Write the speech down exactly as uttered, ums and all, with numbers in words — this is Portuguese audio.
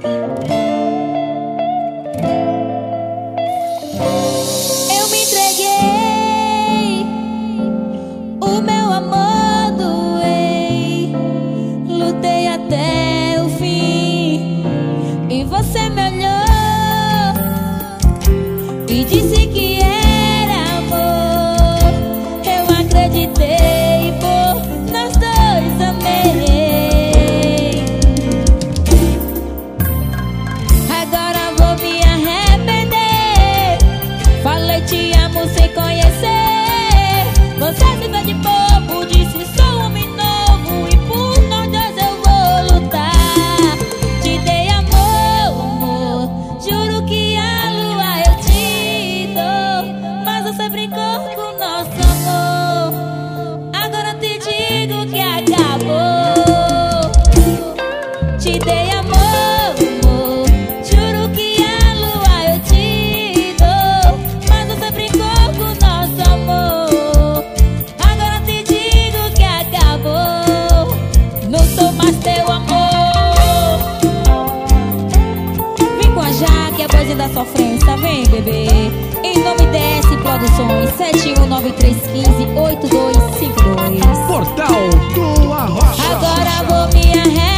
Eu me entreguei, o meu amor doei, lutei até o fim, e você me olhou e disse que era amor. Eu acreditei e por nós dois amei. Agora vou me arrepender. Falei te amo sem conhecer. Você se fez de bobo, disse sou um homem novo, e por nós dois eu vou lutar. Te dei amor, amor, juro que a lua eu te dou, mas você brincou com nosso amor. Agora te digo que acabou. Te dei amor, amor, juro que a lua eu te dou, mas você brincou com nosso amor. Agora te digo que acabou. Não sou mais teu amor. Vem com a Jaque, a voz da sofrência, vem bebê. Em nome D S Produções, sete um nove três um cinco, oito dois cinco dois. Portal do Arrocha. Agora vou me arrepender.